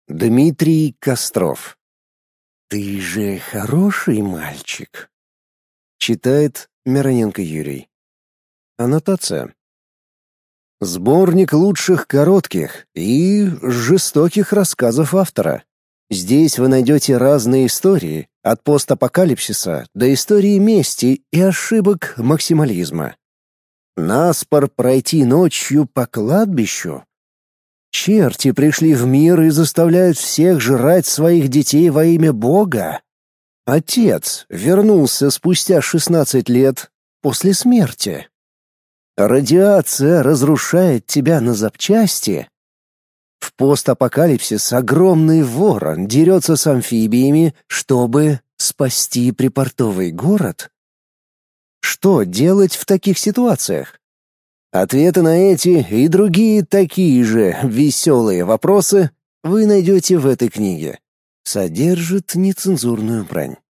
Дмитрий Костров. «Ты же хороший мальчик», — читает Мироненко Юрий. Аннотация. Сборник лучших коротких и жестоких рассказов автора. Здесь вы найдете разные истории, от постапокалипсиса до истории мести и ошибок максимализма. Наспор пройти ночью по кладбищу? Черти пришли в мир и заставляют всех жрать своих детей во имя Бога? Отец вернулся спустя 16 лет после смерти. Радиация разрушает тебя на запчасти. В постапокалипсис огромный ворон дерется с амфибиями, чтобы спасти припортовый город. Что делать в таких ситуациях? Ответы на эти и другие такие же веселые вопросы вы найдете в этой книге. Содержит нецензурную брань.